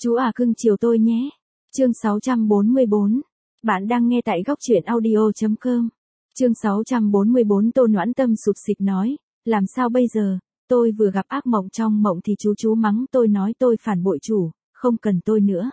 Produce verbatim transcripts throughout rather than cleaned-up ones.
Chú à cưng chiều tôi nhé. Chương sáu trăm bốn mươi bốn. Bạn đang nghe tại góc truyện audio.com. Chương sáu trăm bốn mươi bốn. Tô Noãn Tâm sụt sịt nói, làm sao bây giờ, tôi vừa gặp ác mộng, trong mộng thì chú chú mắng tôi nói tôi phản bội chủ, không cần tôi nữa.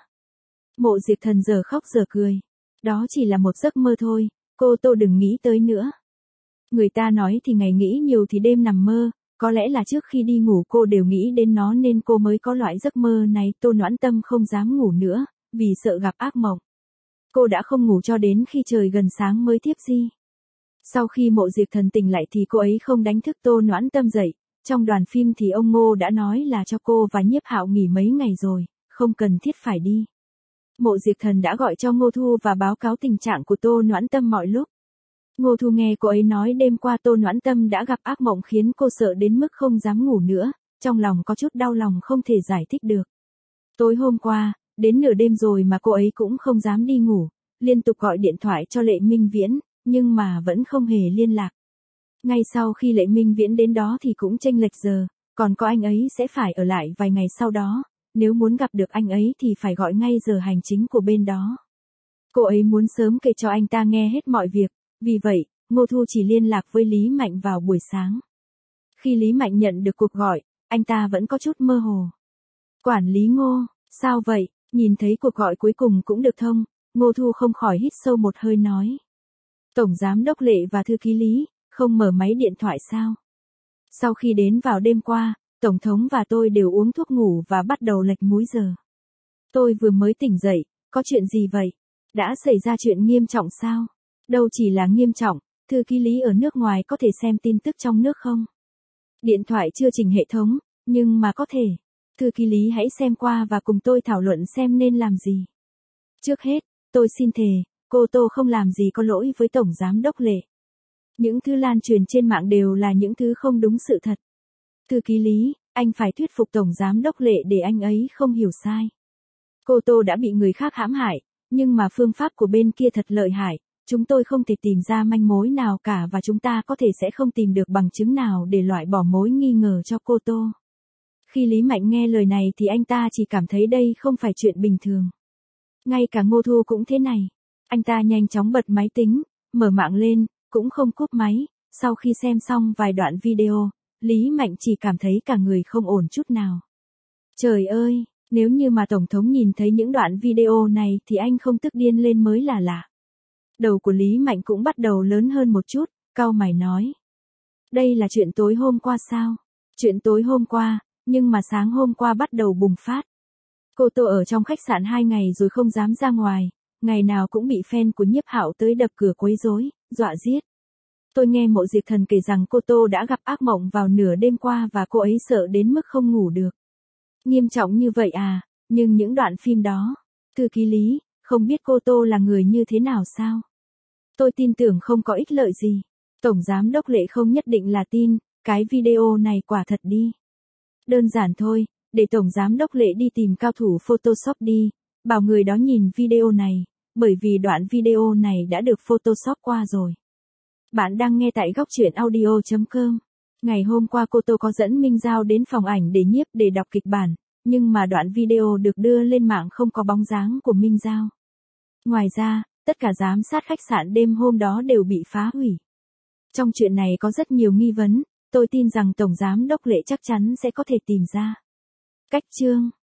Mộ Diệp Thần giờ khóc giờ cười. Đó chỉ là một giấc mơ thôi, cô Tô đừng nghĩ tới nữa. Người ta nói thì ngày nghĩ nhiều thì đêm nằm mơ, có lẽ là trước khi đi ngủ cô đều nghĩ đến nó nên cô mới có loại giấc mơ này. Tô Noãn Tâm không dám ngủ nữa, vì sợ gặp ác mộng. Cô đã không ngủ cho đến khi trời gần sáng mới thiếp đi. Sau khi Mộ Diệp Thần tỉnh lại thì cô ấy không đánh thức Tô Noãn Tâm dậy. Trong đoàn phim thì ông Ngô đã nói là cho cô và Nhiếp Hạo nghỉ mấy ngày rồi, không cần thiết phải đi. Mộ Diệp Thần đã gọi cho Ngô Thu và báo cáo tình trạng của Tô Noãn Tâm mọi lúc. Ngô Thu nghe cô ấy nói đêm qua Tô Noãn Tâm đã gặp ác mộng khiến cô sợ đến mức không dám ngủ nữa, trong lòng có chút đau lòng không thể giải thích được. Tối hôm qua, đến nửa đêm rồi mà cô ấy cũng không dám đi ngủ, liên tục gọi điện thoại cho Lệ Minh Viễn, nhưng mà vẫn không hề liên lạc. Ngay sau khi Lệ Minh Viễn đến đó thì cũng chênh lệch giờ, còn có anh ấy sẽ phải ở lại vài ngày sau đó, nếu muốn gặp được anh ấy thì phải gọi ngay giờ hành chính của bên đó. Cô ấy muốn sớm kể cho anh ta nghe hết mọi việc, vì vậy, Ngô Thu chỉ liên lạc với Lý Mạnh vào buổi sáng. Khi Lý Mạnh nhận được cuộc gọi, anh ta vẫn có chút mơ hồ. Quản lý Ngô, sao vậy? Nhìn thấy cuộc gọi cuối cùng cũng được thông, Ngô Thu không khỏi hít sâu một hơi nói. Tổng giám đốc Lệ và thư ký Lý, không mở máy điện thoại sao? Sau khi đến vào đêm qua, Tổng thống và tôi đều uống thuốc ngủ và bắt đầu lệch múi giờ. Tôi vừa mới tỉnh dậy, có chuyện gì vậy? Đã xảy ra chuyện nghiêm trọng sao? Đâu chỉ là nghiêm trọng, thư ký Lý ở nước ngoài có thể xem tin tức trong nước không? Điện thoại chưa chỉnh hệ thống, nhưng mà có thể. Thư ký Lý hãy xem qua và cùng tôi thảo luận xem nên làm gì. Trước hết, tôi xin thề, cô Tô không làm gì có lỗi với Tổng Giám đốc Lệ. Những thứ lan truyền trên mạng đều là những thứ không đúng sự thật. Thư ký Lý, anh phải thuyết phục Tổng Giám đốc Lệ để anh ấy không hiểu sai. Cô Tô đã bị người khác hãm hại, nhưng mà phương pháp của bên kia thật lợi hại. Chúng tôi không thể tìm ra manh mối nào cả và chúng ta có thể sẽ không tìm được bằng chứng nào để loại bỏ mối nghi ngờ cho cô Tô. Khi Lý Mạnh nghe lời này thì anh ta chỉ cảm thấy đây không phải chuyện bình thường. Ngay cả Ngô Thu cũng thế này. Anh ta nhanh chóng bật máy tính, mở mạng lên, cũng không cúp máy. Sau khi xem xong vài đoạn video, Lý Mạnh chỉ cảm thấy cả người không ổn chút nào. Trời ơi, nếu như mà Tổng thống nhìn thấy những đoạn video này thì anh không tức điên lên mới là lạ. Đầu của Lý Mạnh cũng bắt đầu lớn hơn một chút, cau mày nói. Đây là chuyện tối hôm qua sao? Chuyện tối hôm qua, nhưng mà sáng hôm qua bắt đầu bùng phát. Cô Tô ở trong khách sạn hai ngày rồi không dám ra ngoài, ngày nào cũng bị fan của Nhiếp Hạo tới đập cửa quấy rối, dọa giết. Tôi nghe Mộ Diệp Thần kể rằng cô Tô đã gặp ác mộng vào nửa đêm qua và cô ấy sợ đến mức không ngủ được. Nghiêm trọng như vậy à, nhưng những đoạn phim đó, thư ký Lý, không biết cô Tô là người như thế nào sao? Tôi tin tưởng không có ích lợi gì. Tổng Giám đốc Lệ không nhất định là tin, cái video này quả thật đi. Đơn giản thôi, để Tổng Giám đốc Lệ đi tìm cao thủ Photoshop đi, bảo người đó nhìn video này, bởi vì đoạn video này đã được Photoshop qua rồi. Bạn đang nghe tại góc truyện audio.com. Ngày hôm qua cô Tô có dẫn Minh Giao đến phòng ảnh để nhiếp để đọc kịch bản, nhưng mà đoạn video được đưa lên mạng không có bóng dáng của Minh Giao. Ngoài ra, tất cả giám sát khách sạn đêm hôm đó đều bị phá hủy. Trong chuyện này có rất nhiều nghi vấn, tôi tin rằng Tổng Giám đốc Lệ chắc chắn sẽ có thể tìm ra cách chương.